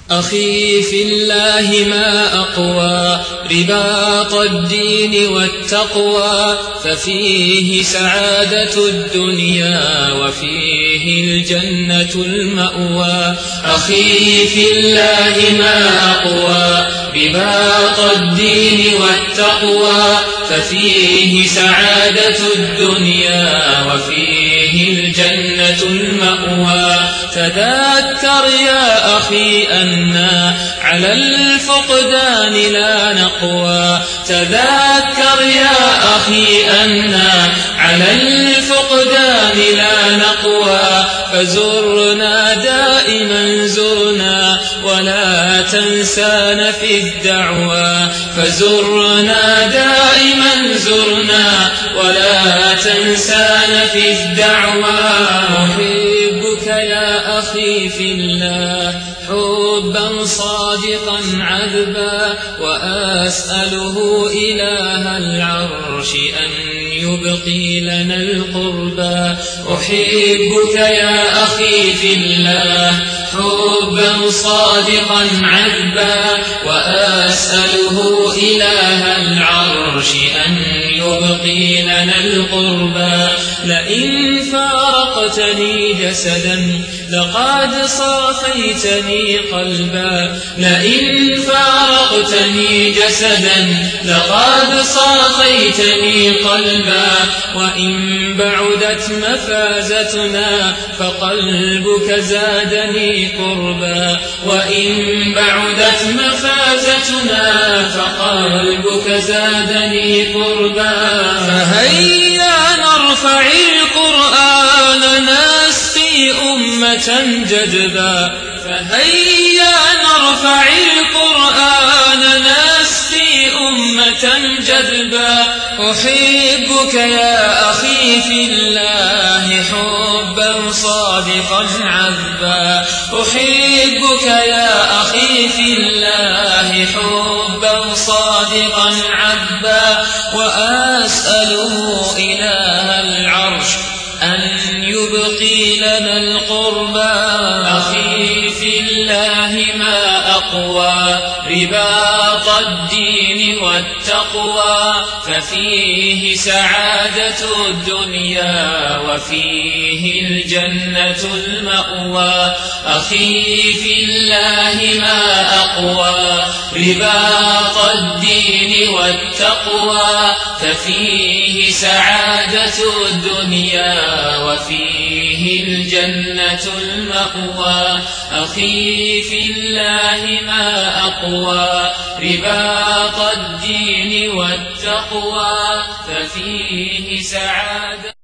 أخي في الله ما أقوى رباط الدين والتقوى، ففيه سعادة الدنيا وفيه الجنة المأوى. أخي في الله ما أقوى رباط الدين والتقوى، ففيه سعادة الدنيا وفيه الجنة المأوى. تذكر يا أخي أنا على الفقدان لا نقوى، تذكر يا أخي أنا على الفقدان لا نقوى. فزرنا دائما زرنا ولا تنسانا في الدعوى، فزرنا دائما زرنا ولا تنسانا في الدعوى. أحبك يا أخي في الله حبا صادقا عذبا، وأسأله إله العرش أن يبقي لنا القربى. أحبك يا أخي في الله حبا صادقا عذبا، وأسأله إله العرش أن يبقي لنا القربى. لئن فارقتني جسدا لقد صافيتني قلبا، لئن فارقتني جسدا لقد صافيتني قلبا. وإن بعدت مفازتنا فقلبك زادني قربا، وإن بعدت مفازتنا فقلبك زادني قربا. فهيا نرفع القرآن نسقي أمة جدبا، فهيا نرفع القرآن نسقي أمة جدبا. أحبك يا أخي في الله حبا صادقا عذبا، أحبك يا أخي في الله حبا صادقا عذبا. وأسأله إله العرش أن يبقي لنا القربى. أخي في الله ما أقوى رباط الدين والتقوى، ففيه سعادة الدنيا وفيه الجنة المأوى. أخي في الله ما أقوى رباط الدين والتقوى، ففيه سعادة الدنيا وفيه الجنة المأوى. أخي في الله ما أقوى رباط الدين والتقوى، ففيه سعادة